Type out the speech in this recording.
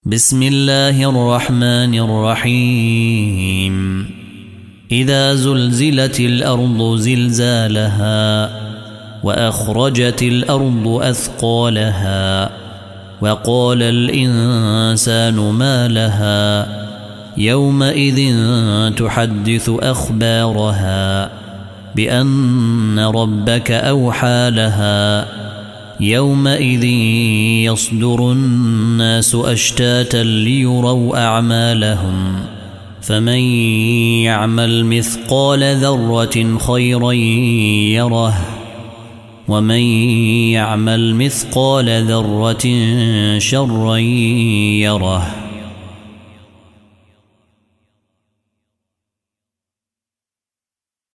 بسم الله الرحمن الرحيم إذا زلزلت الأرض زلزالها وأخرجت الأرض أثقالها وقال الإنسان ما لها يومئذ تحدث أخبارها بأن ربك أوحى لها يومئذ يصدر الناس أشتاتا ليروا أعمالهم فمن يعمل مثقال ذرة خيرا يره ومن يعمل مثقال ذرة شرا يره.